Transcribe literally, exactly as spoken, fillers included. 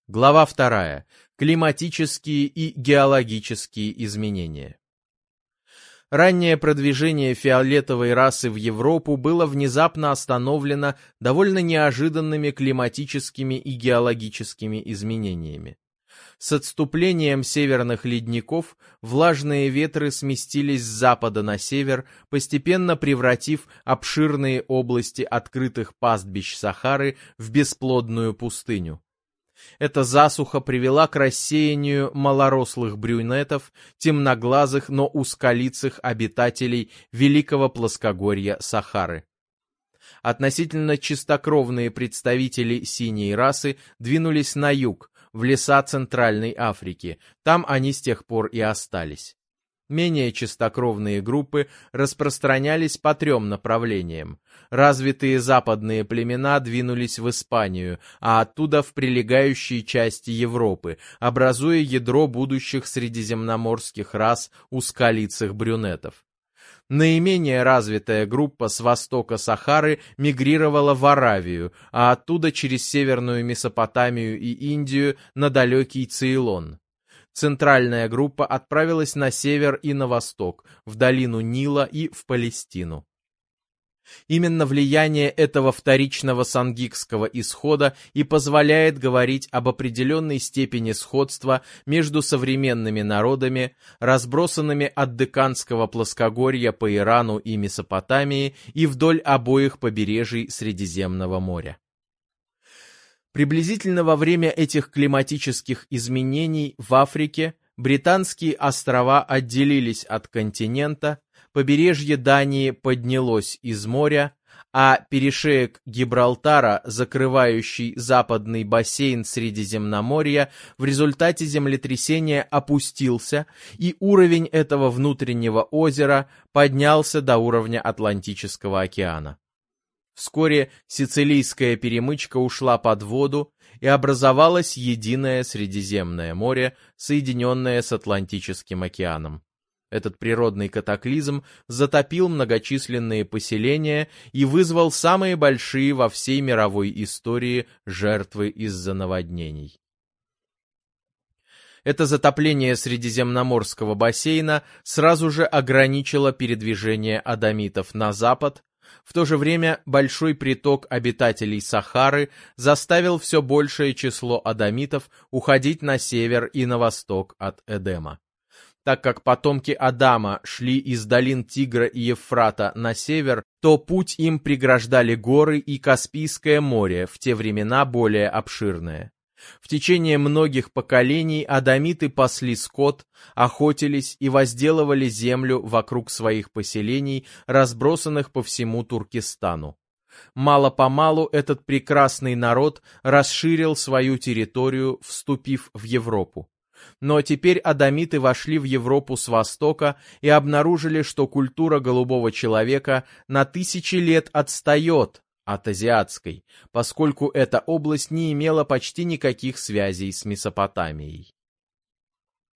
Глава вторая. Климатические и геологические изменения. Раннее продвижение фиолетовой расы в Европу было внезапно остановлено довольно неожиданными климатическими и геологическими изменениями. С отступлением северных ледников влажные ветры сместились с запада на север, постепенно превратив обширные области открытых пастбищ Сахары в бесплодную пустыню. Эта засуха привела к рассеянию малорослых брюнетов, темноглазых, но узколицых обитателей великого плоскогорья Сахары. Относительно чистокровные представители синей расы двинулись на юг, в леса Центральной Африки, там они с тех пор и остались. Менее чистокровные группы распространялись по трем направлениям. Развитые западные племена двинулись в Испанию, а оттуда в прилегающие части Европы, образуя ядро будущих средиземноморских рас узколицых брюнетов. Наименее развитая группа с востока Сахары мигрировала в Аравию, а оттуда через Северную Месопотамию и Индию на далекий Цейлон. Центральная группа отправилась на север и на восток, в долину Нила и в Палестину. Именно влияние этого вторичного сангикского исхода и позволяет говорить об определенной степени сходства между современными народами, разбросанными от Декканского плоскогорья по Ирану и Месопотамии и вдоль обоих побережий Средиземного моря. Приблизительно во время этих климатических изменений в Африке Британские острова отделились от континента, побережье Дании поднялось из моря, а перешеек Гибралтара, закрывающий западный бассейн Средиземноморья, в результате землетрясения опустился, и уровень этого внутреннего озера поднялся до уровня Атлантического океана. Вскоре Сицилийская перемычка ушла под воду, и образовалось единое Средиземное море, соединенное с Атлантическим океаном. Этот природный катаклизм затопил многочисленные поселения и вызвал самые большие во всей мировой истории жертвы из-за наводнений. Это затопление Средиземноморского бассейна сразу же ограничило передвижение адамитов на запад. В то же время большой приток обитателей Сахары заставил все большее число адамитов уходить на север и на восток от Эдема. Так как потомки Адама шли из долин Тигра и Евфрата на север, то путь им преграждали горы и Каспийское море, в те времена более обширное. В течение многих поколений адамиты пасли скот, охотились и возделывали землю вокруг своих поселений, разбросанных по всему Туркестану. Мало-помалу этот прекрасный народ расширил свою территорию, вступив в Европу. Но теперь адамиты вошли в Европу с востока и обнаружили, что культура голубого человека на тысячи лет отстает от азиатской, поскольку эта область не имела почти никаких связей с Месопотамией.